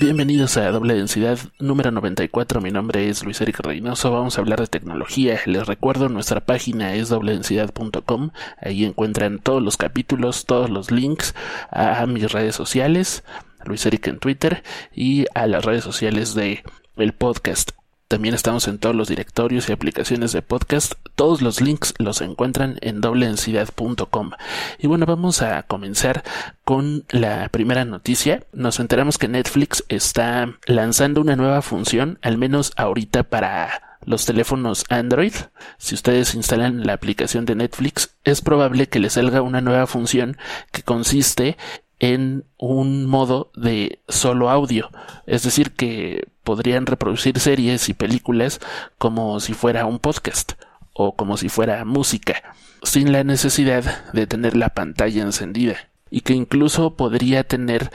Bienvenidos a Doble Densidad número 94, mi nombre es Luis Eric Reynoso, vamos a hablar de tecnología. Les recuerdo, nuestra página es dobledensidad.com, ahí encuentran todos los capítulos, todos los links a mis redes sociales, Luis Eric en Twitter y a las redes sociales de el podcast. También estamos en todos los directorios y aplicaciones de podcast. Todos los links los encuentran en dobledensidad.com. Y bueno, vamos a comenzar con la primera noticia. Nos enteramos que Netflix está lanzando una nueva función, al menos ahorita para los teléfonos Android. Si ustedes instalan la aplicación de Netflix, es probable que les salga una nueva función que consiste en un modo de solo audio, es decir, que podrían reproducir series y películas como si fuera un podcast o como si fuera música, sin la necesidad de tener la pantalla encendida, y que incluso podría tener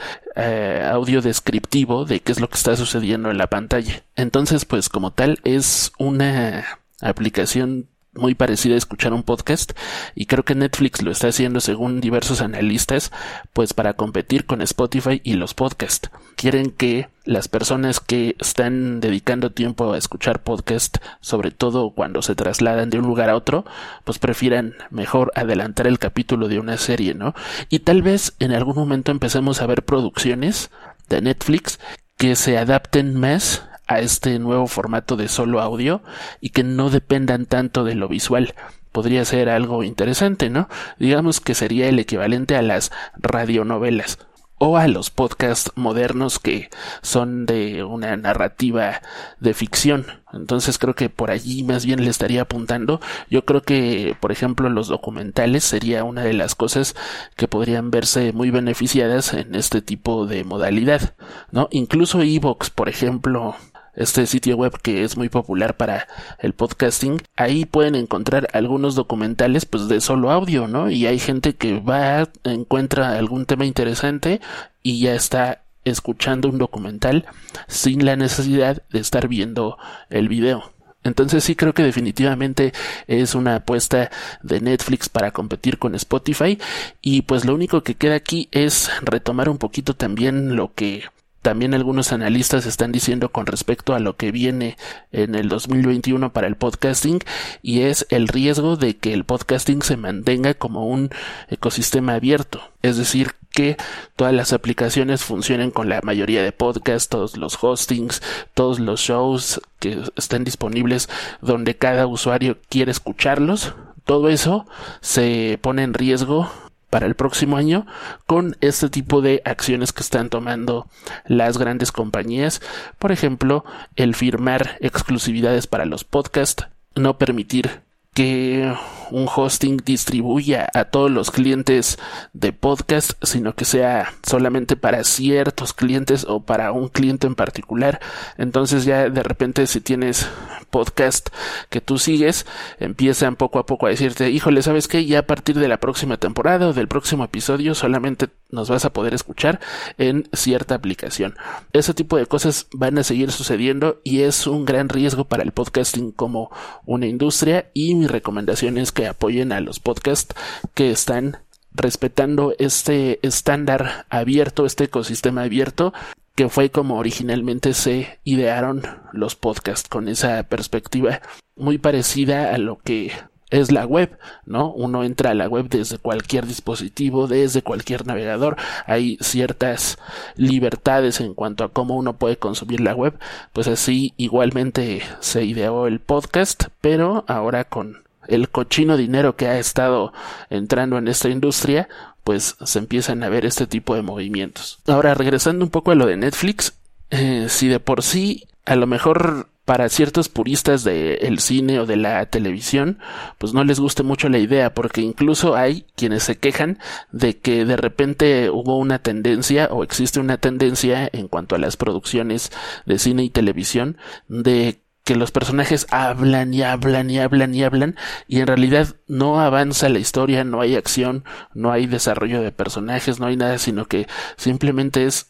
audio descriptivo de qué es lo que está sucediendo en la pantalla. Entonces, pues como tal, es una aplicación muy parecida a escuchar un podcast, y creo que Netflix lo está haciendo, según diversos analistas, pues para competir con Spotify y los podcasts. Quieren que las personas que están dedicando tiempo a escuchar podcast, sobre todo cuando se trasladan de un lugar a otro, pues prefieran mejor adelantar el capítulo de una serie, ¿no? Y tal vez en algún momento empecemos a ver producciones de Netflix que se adapten más a este nuevo formato de solo audio y que no dependan tanto de lo visual. Podría ser algo interesante, ¿no? Digamos que sería el equivalente a las radionovelas o a los podcasts modernos que son de una narrativa de ficción. Entonces creo que por allí más bien le estaría apuntando. Yo creo que, por ejemplo, los documentales sería una de las cosas que podrían verse muy beneficiadas en este tipo de modalidad, ¿no? Incluso iVoox, por ejemplo, este sitio web que es muy popular para el podcasting, ahí pueden encontrar algunos documentales pues de solo audio, ¿no? Y hay gente que va, encuentra algún tema interesante y ya está escuchando un documental sin la necesidad de estar viendo el video. Entonces sí creo que definitivamente es una apuesta de Netflix para competir con Spotify, y pues lo único que queda aquí es retomar un poquito también lo que también algunos analistas están diciendo con respecto a lo que viene en el 2021 para el podcasting, y es el riesgo de que el podcasting se mantenga como un ecosistema abierto, es decir, que todas las aplicaciones funcionen con la mayoría de podcasts, todos los hostings, todos los shows que estén disponibles donde cada usuario quiere escucharlos. Todo eso se pone en riesgo para el próximo año con este tipo de acciones que están tomando las grandes compañías. Por ejemplo, el firmar exclusividades para los podcasts, no permitir que un hosting distribuya a todos los clientes de podcast, sino que sea solamente para ciertos clientes o para un cliente en particular. Entonces ya de repente, si tienes podcast que tú sigues, empiezan poco a poco a decirte, híjole, ¿sabes qué? Ya a partir de la próxima temporada o del próximo episodio solamente nos vas a poder escuchar en cierta aplicación. Ese tipo de cosas van a seguir sucediendo y es un gran riesgo para el podcasting como una industria, y mi recomendación es que apoyen a los podcasts que están respetando este estándar abierto, este ecosistema abierto, que fue como originalmente se idearon los podcasts, con esa perspectiva muy parecida a lo que es la web, ¿no? Uno entra a la web desde cualquier dispositivo, desde cualquier navegador. Hay ciertas libertades en cuanto a cómo uno puede consumir la web. Pues así igualmente se ideó el podcast, pero ahora con el cochino dinero que ha estado entrando en esta industria, pues se empiezan a ver este tipo de movimientos. Ahora, regresando un poco a lo de Netflix, si de por sí a lo mejor para ciertos puristas del cine o de la televisión, pues no les guste mucho la idea, porque incluso hay quienes se quejan de que de repente hubo una tendencia, o existe una tendencia en cuanto a las producciones de cine y televisión, de que los personajes hablan y hablan y hablan y hablan, y en realidad no avanza la historia, no hay acción, no hay desarrollo de personajes, no hay nada, sino que simplemente es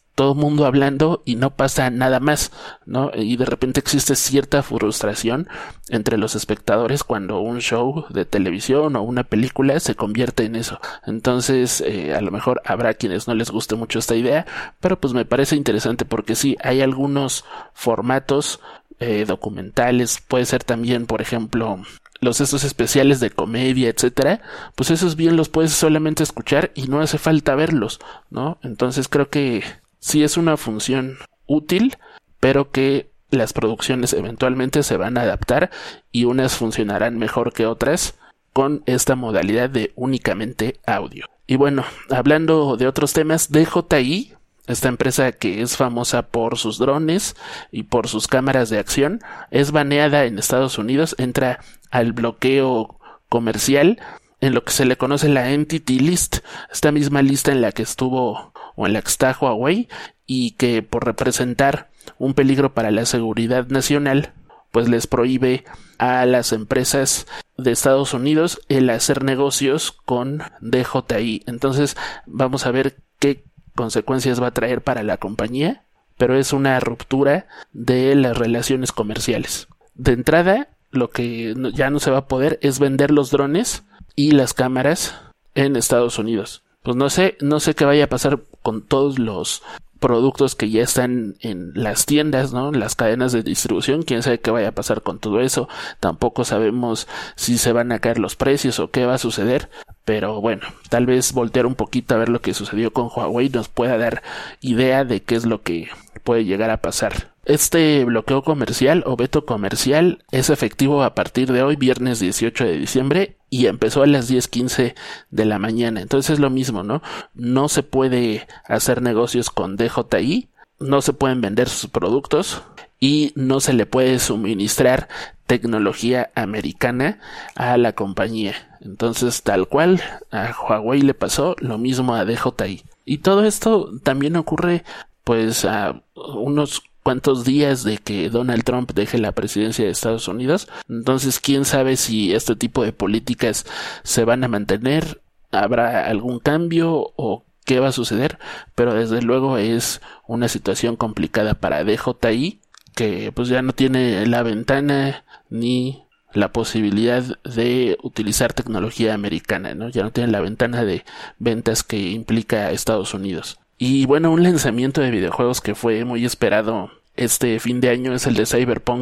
todo el mundo hablando y no pasa nada más, ¿no? Y de repente existe cierta frustración entre los espectadores cuando un show de televisión o una película se convierte en eso. Entonces, a lo mejor habrá quienes no les guste mucho esta idea, pero pues me parece interesante porque sí, hay algunos formatos documentales, puede ser también, por ejemplo, estos especiales de comedia, etcétera, pues esos bien los puedes solamente escuchar y no hace falta verlos, ¿no? Entonces creo que sí es una función útil, pero que las producciones eventualmente se van a adaptar y unas funcionarán mejor que otras con esta modalidad de únicamente audio. Y bueno, hablando de otros temas, DJI, esta empresa que es famosa por sus drones y por sus cámaras de acción, es baneada en Estados Unidos, entra al bloqueo comercial en lo que se le conoce la Entity List, esta misma lista en la que estuvo o en la que está Huawei y que por representar un peligro para la seguridad nacional, pues les prohíbe a las empresas de Estados Unidos el hacer negocios con DJI. Entonces vamos a ver qué consecuencias va a traer para la compañía, pero es una ruptura de las relaciones comerciales. De entrada, lo que ya no se va a poder es vender los drones y las cámaras en Estados Unidos. Pues no sé qué vaya a pasar con todos los productos que ya están en las tiendas, ¿no? Las cadenas de distribución, quién sabe qué vaya a pasar con todo eso. Tampoco sabemos si se van a caer los precios o qué va a suceder, pero bueno, tal vez voltear un poquito a ver lo que sucedió con Huawei nos pueda dar idea de qué es lo que puede llegar a pasar. Este bloqueo comercial o veto comercial es efectivo a partir de hoy, viernes 18 de diciembre, y empezó a las 10:15 de la mañana. Entonces es lo mismo, ¿no? No se puede hacer negocios con DJI, no se pueden vender sus productos y no se le puede suministrar tecnología americana a la compañía. Entonces, tal cual a Huawei le pasó, lo mismo a DJI. Y todo esto también ocurre pues a unos cuantos días de que Donald Trump deje la presidencia de Estados Unidos. Entonces, quién sabe si este tipo de políticas se van a mantener, habrá algún cambio o qué va a suceder, pero desde luego es una situación complicada para DJI, que pues ya no tiene la ventana ni la posibilidad de utilizar tecnología americana, ¿no? Ya no tiene la ventana de ventas que implica Estados Unidos. Y bueno, un lanzamiento de videojuegos que fue muy esperado este fin de año es el de Cyberpunk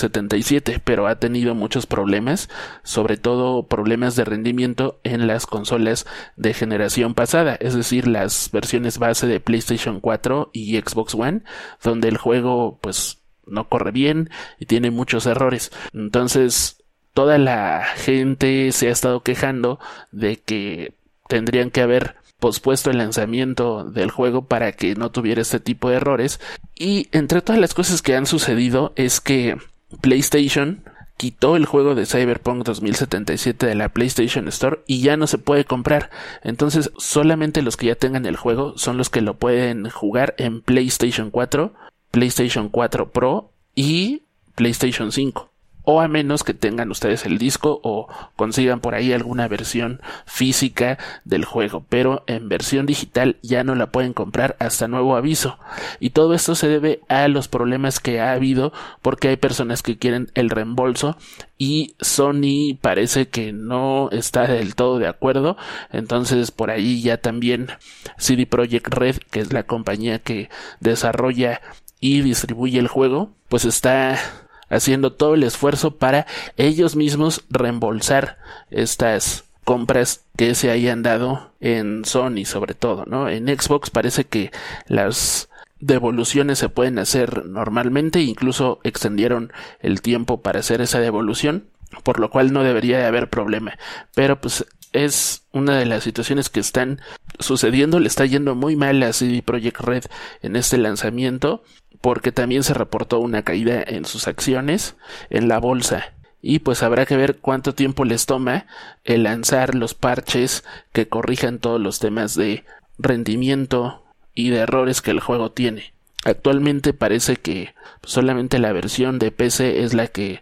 2077, pero ha tenido muchos problemas, sobre todo problemas de rendimiento en las consolas de generación pasada, es decir, las versiones base de PlayStation 4 y Xbox One, donde el juego pues no corre bien y tiene muchos errores. Entonces, toda la gente se ha estado quejando de que tendrían que haber pospuesto el lanzamiento del juego para que no tuviera este tipo de errores. Y entre todas las cosas que han sucedido es que PlayStation quitó el juego de Cyberpunk 2077 de la PlayStation Store y ya no se puede comprar. Entonces solamente los que ya tengan el juego son los que lo pueden jugar en PlayStation 4, PlayStation 4 Pro y PlayStation 5. O a menos que tengan ustedes el disco o consigan por ahí alguna versión física del juego, pero en versión digital ya no la pueden comprar hasta nuevo aviso. Y todo esto se debe a los problemas que ha habido porque hay personas que quieren el reembolso y Sony parece que no está del todo de acuerdo. Entonces por ahí ya también CD Projekt Red, que es la compañía que desarrolla y distribuye el juego, pues está haciendo todo el esfuerzo para ellos mismos reembolsar estas compras que se hayan dado en Sony, sobre todo, ¿no? En Xbox parece que las devoluciones se pueden hacer normalmente, incluso extendieron el tiempo para hacer esa devolución, por lo cual no debería de haber problema. Pero pues es una de las situaciones que están sucediendo. Le está yendo muy mal a CD Projekt Red en este lanzamiento, porque también se reportó una caída en sus acciones en la bolsa. Y pues habrá que ver cuánto tiempo les toma el lanzar los parches que corrijan todos los temas de rendimiento y de errores que el juego tiene. Actualmente parece que solamente la versión de PC es la que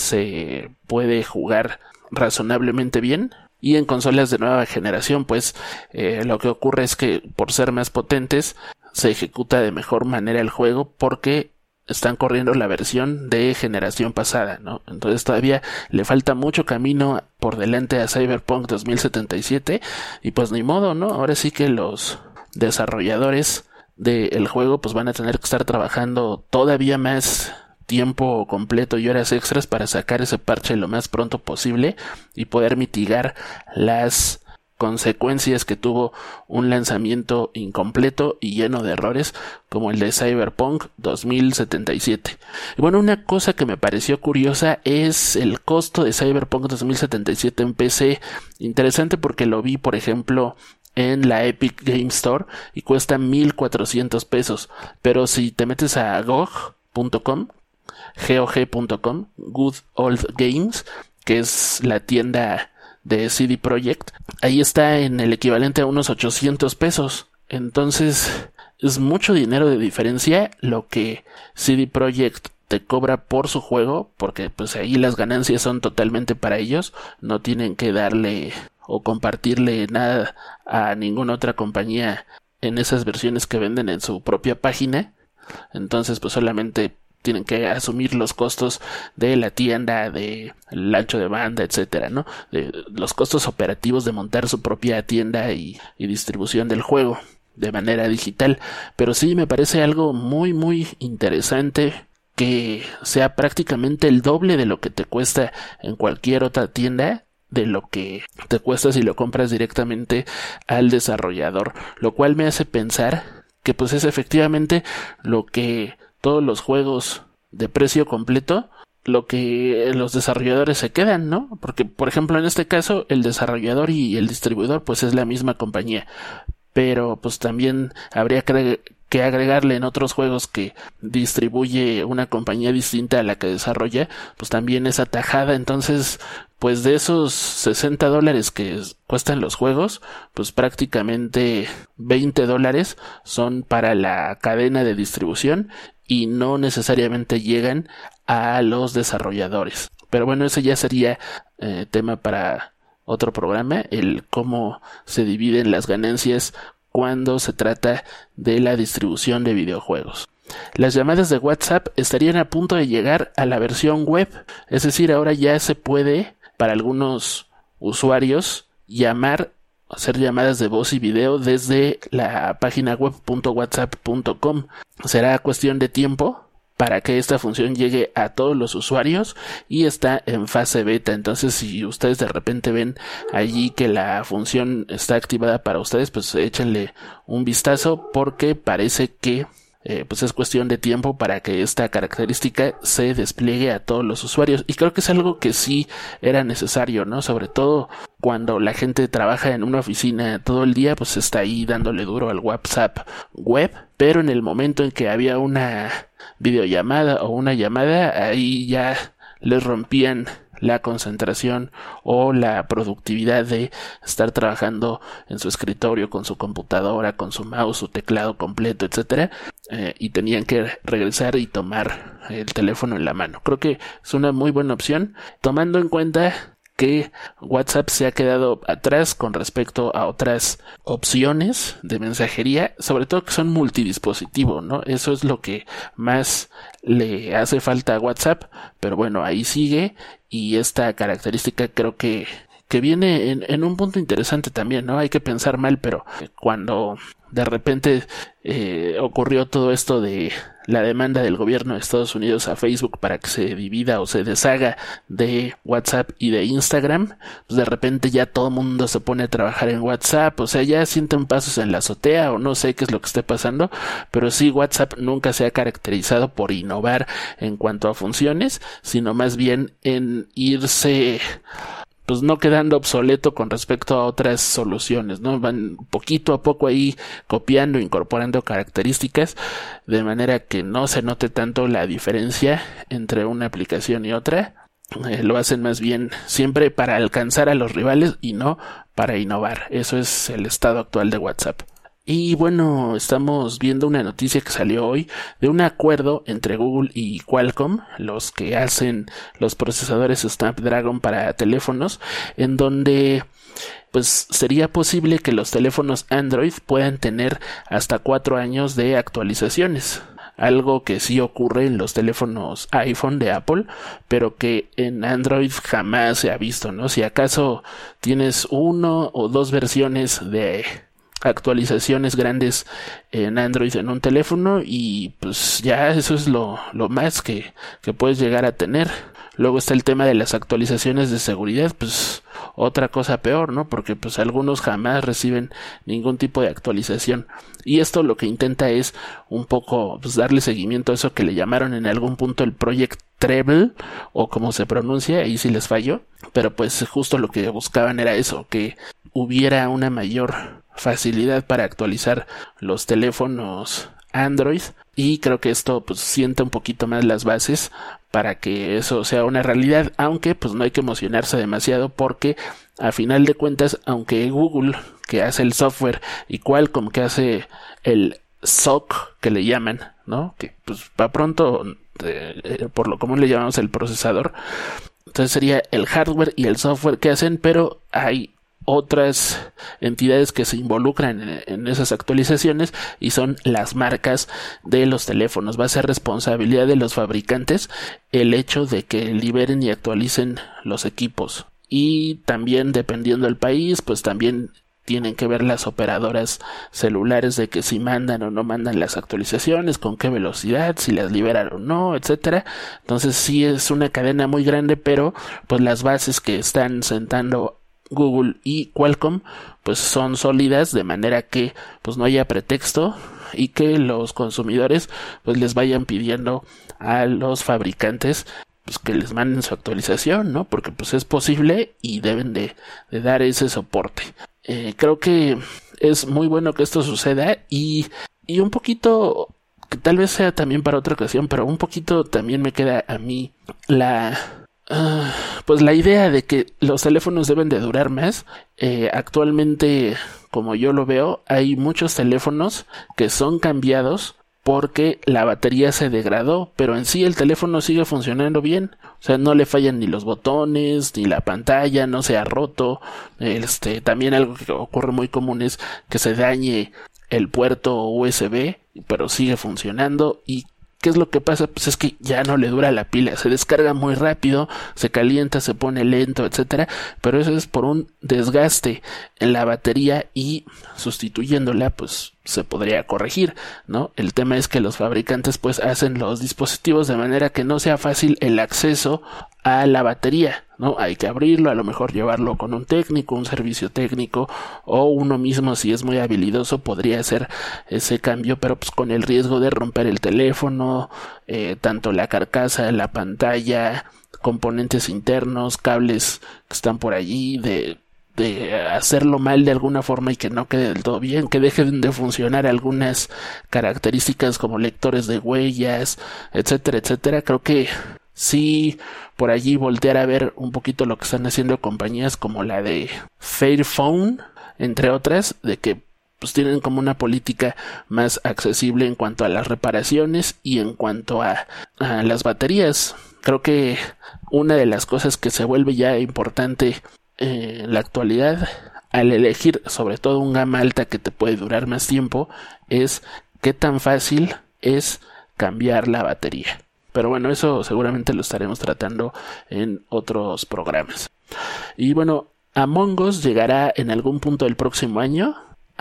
se puede jugar razonablemente bien. Y en consolas de nueva generación, pues lo que ocurre es que por ser más potentes, se ejecuta de mejor manera el juego porque están corriendo la versión de generación pasada, ¿no? Entonces todavía le falta mucho camino por delante a Cyberpunk 2077 y pues ni modo, ¿no? Ahora sí que los desarrolladores del juego pues van a tener que estar trabajando todavía más tiempo completo y horas extras para sacar ese parche lo más pronto posible y poder mitigar las consecuencias que tuvo un lanzamiento incompleto y lleno de errores como el de Cyberpunk 2077. Y bueno, una cosa que me pareció curiosa es el costo de Cyberpunk 2077 en PC. Interesante porque lo vi, por ejemplo, en la Epic Game Store y cuesta $1,400, pero si te metes a GOG.com, Good Old Games, que es la tienda de CD Projekt, ahí está en el equivalente a unos $800. Entonces es mucho dinero de diferencia lo que CD Projekt te cobra por su juego, porque pues ahí las ganancias son totalmente para ellos, no tienen que darle o compartirle nada a ninguna otra compañía en esas versiones que venden en su propia página. Entonces pues solamente tienen que asumir los costos de la tienda, de el ancho de banda, etcétera, ¿no? De los costos operativos de montar su propia tienda y distribución del juego de manera digital. Pero sí me parece algo muy muy interesante que sea prácticamente el doble de lo que te cuesta en cualquier otra tienda, de lo que te cuesta si lo compras directamente al desarrollador, lo cual me hace pensar que pues es efectivamente lo que todos los juegos de precio completo, lo que los desarrolladores se quedan, ¿no? Porque, por ejemplo, en este caso, el desarrollador y el distribuidor, pues es la misma compañía. Pero, pues también habría que agregarle en otros juegos que distribuye una compañía distinta a la que desarrolla, pues también esa tajada. Entonces, pues de esos $60 que cuestan los juegos, pues prácticamente $20 son para la cadena de distribución y no necesariamente llegan a los desarrolladores. Pero bueno, ese ya sería tema para otro programa, el cómo se dividen las ganancias cuando se trata de la distribución de videojuegos. Las llamadas de WhatsApp estarían a punto de llegar a la versión web, es decir, ahora ya se puede para algunos usuarios hacer llamadas de voz y video desde la página web .whatsapp.com. Será cuestión de tiempo para que esta función llegue a todos los usuarios y está en fase beta. Entonces, si ustedes de repente ven allí que la función está activada para ustedes, pues échenle un vistazo porque parece que pues es cuestión de tiempo para que esta característica se despliegue a todos los usuarios, y creo que es algo que sí era necesario, ¿no? Sobre todo cuando la gente trabaja en una oficina todo el día, pues está ahí dándole duro al WhatsApp web, pero en el momento en que había una videollamada o una llamada, ahí ya les rompían la concentración o la productividad de estar trabajando en su escritorio con su computadora, con su mouse, su teclado completo, etcétera, y tenían que regresar y tomar el teléfono en la mano. Creo que es una muy buena opción, tomando en cuenta que WhatsApp se ha quedado atrás con respecto a otras opciones de mensajería, sobre todo que son multidispositivo, ¿no? Eso es lo que más le hace falta a WhatsApp, pero bueno, ahí sigue, y esta característica creo que viene en un punto interesante también, ¿no? Hay que pensar mal, pero cuando de repente ocurrió todo esto de la demanda del gobierno de Estados Unidos a Facebook para que se divida o se deshaga de WhatsApp y de Instagram, pues de repente ya todo el mundo se pone a trabajar en WhatsApp, o sea, ya sienten pasos en la azotea o no sé qué es lo que esté pasando, pero sí, WhatsApp nunca se ha caracterizado por innovar en cuanto a funciones, sino más bien en irse pues no quedando obsoleto con respecto a otras soluciones, ¿no? Van poquito a poco ahí copiando, incorporando características de manera que no se note tanto la diferencia entre una aplicación y otra. Lo hacen más bien siempre para alcanzar a los rivales y no para innovar. Eso es el estado actual de WhatsApp. Y bueno, estamos viendo una noticia que salió hoy de un acuerdo entre Google y Qualcomm, los que hacen los procesadores Snapdragon para teléfonos, en donde pues sería posible que los teléfonos Android puedan tener hasta 4 años de actualizaciones. Algo que sí ocurre en los teléfonos iPhone de Apple, pero que en Android jamás se ha visto, ¿no? Si acaso tienes 1 o 2 versiones de actualizaciones grandes en Android en un teléfono y pues ya eso es lo más que puedes llegar a tener. Luego está el tema de las actualizaciones de seguridad, pues otra cosa peor, ¿no? Porque pues algunos jamás reciben ningún tipo de actualización. Y esto lo que intenta es un poco pues darle seguimiento a eso que le llamaron en algún punto el Project Treble, o como se pronuncia, ahí sí les falló. Pero pues justo lo que buscaban era eso, que hubiera una mayor facilidad para actualizar los teléfonos Android, y creo que esto pues sienta un poquito más las bases para que eso sea una realidad, aunque pues no hay que emocionarse demasiado, porque a final de cuentas, aunque Google, que hace el software, y Qualcomm, que hace el SoC, que le llaman, ¿no? Que pues para pronto, por lo común le llamamos el procesador, entonces sería el hardware y el software que hacen, pero hay otras entidades que se involucran en esas actualizaciones, y son las marcas de los teléfonos. Va a ser responsabilidad de los fabricantes el hecho de que liberen y actualicen los equipos, y también dependiendo del país pues también tienen que ver las operadoras celulares de que si mandan o no mandan las actualizaciones, con qué velocidad, si las liberan o no, etcétera. Entonces sí es una cadena muy grande, pero pues las bases que están sentando Google y Qualcomm pues son sólidas, de manera que pues no haya pretexto y que los consumidores pues les vayan pidiendo a los fabricantes pues que les manden su actualización, ¿no? Porque pues es posible y deben de dar ese soporte. Creo que es muy bueno que esto suceda, y un poquito, que tal vez sea también para otra ocasión, pero un poquito también me queda a mí pues la idea de que los teléfonos deben de durar más. Actualmente, como yo lo veo, hay muchos teléfonos que son cambiados porque la batería se degradó, pero en sí el teléfono sigue funcionando bien. O sea, no le fallan ni los botones, ni la pantalla, no se ha roto. También algo que ocurre muy común es que se dañe el puerto USB, pero sigue funcionando. ¿Y qué es lo que pasa? Pues es que ya no le dura la pila, se descarga muy rápido, se calienta, se pone lento, etcétera, pero eso es por un desgaste en la batería, y sustituyéndola pues se podría corregir, ¿no? El tema es que los fabricantes pues hacen los dispositivos de manera que no sea fácil el acceso a la batería, ¿no? Hay que abrirlo, a lo mejor llevarlo con un técnico, un servicio técnico, o uno mismo, si es muy habilidoso, podría hacer ese cambio, pero pues con el riesgo de romper el teléfono, tanto la carcasa, la pantalla, componentes internos, cables que están por allí, de hacerlo mal de alguna forma y que no quede del todo bien, que dejen de funcionar algunas características como lectores de huellas, etcétera, etcétera. Creo que sí, por allí voltear a ver un poquito lo que están haciendo compañías como la de Fairphone, entre otras, de que pues tienen como una política más accesible en cuanto a las reparaciones y en cuanto a las baterías. Creo que una de las cosas que se vuelve ya importante en la actualidad al elegir sobre todo un gama alta que te puede durar más tiempo es qué tan fácil es cambiar la batería. Pero bueno, eso seguramente lo estaremos tratando en otros programas. Y bueno, Among Us llegará en algún punto del próximo año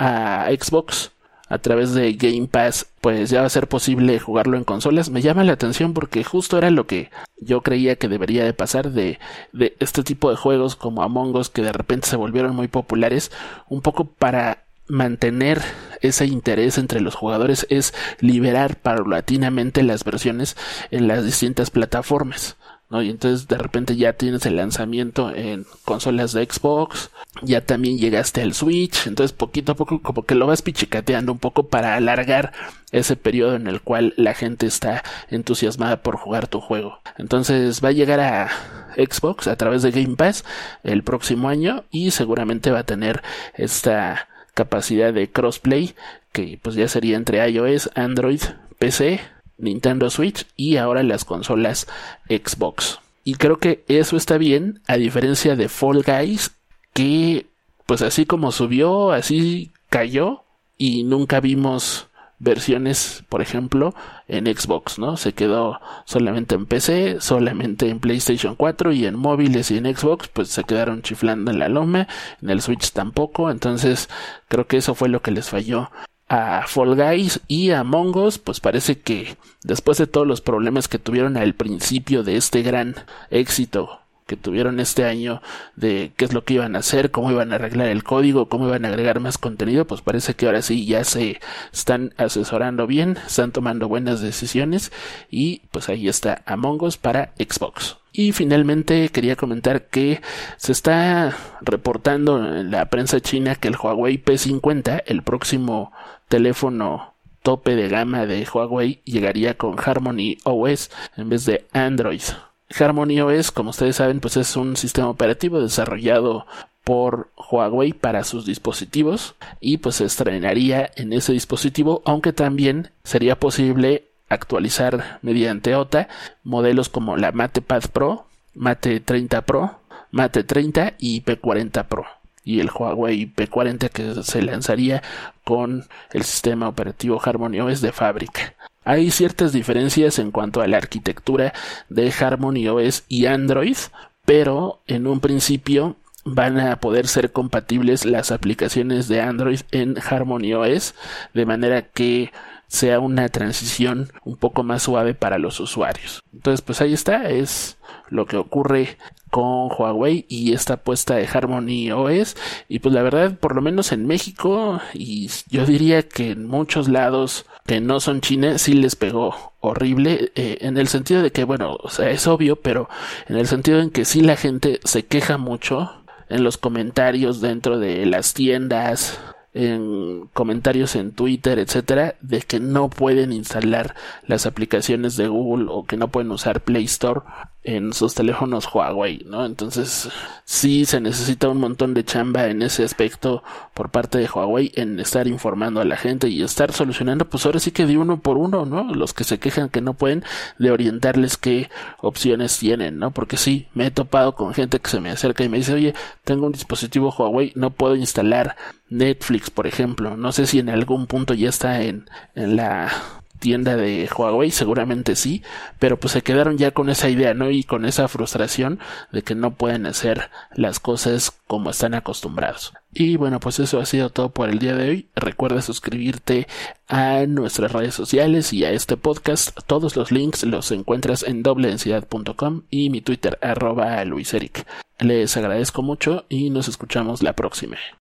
a Xbox a través de Game Pass. Pues ya va a ser posible jugarlo en consolas. Me llama la atención porque justo era lo que yo creía que debería de pasar de este tipo de juegos como Among Us, que de repente se volvieron muy populares, un poco para mantener ese interés entre los jugadores, es liberar paulatinamente las versiones en las distintas plataformas, ¿no? Y entonces de repente ya tienes el lanzamiento en consolas de Xbox, ya también llegaste al Switch, entonces poquito a poco como que lo vas pichicateando un poco para alargar ese periodo en el cual la gente está entusiasmada por jugar tu juego. Entonces va a llegar a Xbox a través de Game Pass el próximo año, y seguramente va a tener esta capacidad de crossplay, que pues ya sería entre iOS, Android, PC, Nintendo Switch y ahora las consolas Xbox. Y creo que eso está bien, a diferencia de Fall Guys, que pues así como subió, así cayó y nunca vimos versiones, por ejemplo, en Xbox, ¿no? Se quedó solamente en PC, solamente en PlayStation 4 y en móviles y en Xbox, pues se quedaron chiflando en la loma, en el Switch tampoco, entonces creo que eso fue lo que les falló a Fall Guys. Y a Among Us, pues parece que después de todos los problemas que tuvieron al principio de este gran éxito que tuvieron este año de qué es lo que iban a hacer, cómo iban a arreglar el código, cómo iban a agregar más contenido, pues parece que ahora sí ya se están asesorando bien, están tomando buenas decisiones y pues ahí está Among Us para Xbox. Y finalmente quería comentar que se está reportando en la prensa china que el Huawei P50, el próximo teléfono tope de gama de Huawei, llegaría con Harmony OS en vez de Android. Harmony OS, como ustedes saben, pues es un sistema operativo desarrollado por Huawei para sus dispositivos y pues se estrenaría en ese dispositivo, aunque también sería posible actualizar mediante OTA modelos como la MatePad Pro, Mate 30 Pro, Mate 30 y P40 Pro. Y el Huawei P40 que se lanzaría con el sistema operativo Harmony OS de fábrica. Hay ciertas diferencias en cuanto a la arquitectura de Harmony OS y Android, pero en un principio van a poder ser compatibles las aplicaciones de Android en Harmony OS, de manera que sea una transición un poco más suave para los usuarios. Entonces pues ahí está, es lo que ocurre con Huawei y esta apuesta de Harmony OS. Y pues la verdad, por lo menos en México y yo diría que en muchos lados que no son China, sí les pegó horrible, en el sentido de que, bueno, o sea, es obvio, pero en el sentido en que sí la gente se queja mucho en los comentarios dentro de las tiendas, en comentarios en Twitter, etcétera, de que no pueden instalar las aplicaciones de Google o que no pueden usar Play Store en sus teléfonos Huawei, ¿no? Entonces sí se necesita un montón de chamba en ese aspecto por parte de Huawei, en estar informando a la gente y estar solucionando, pues ahora sí que de uno por uno, ¿no? Los que se quejan que no pueden, de orientarles qué opciones tienen, ¿no? Porque sí, me he topado con gente que se me acerca y me dice, oye, tengo un dispositivo Huawei, no puedo instalar Netflix, por ejemplo. No sé si en algún punto ya está en la tienda de Huawei, seguramente sí, pero pues se quedaron ya con esa idea, ¿no? Y con esa frustración de que no pueden hacer las cosas como están acostumbrados. Y bueno, pues eso ha sido todo por el día de hoy. Recuerda suscribirte a nuestras redes sociales y a este podcast. Todos los links los encuentras en dobledensidad.com y mi Twitter @luiseric. Les agradezco mucho y nos escuchamos la próxima.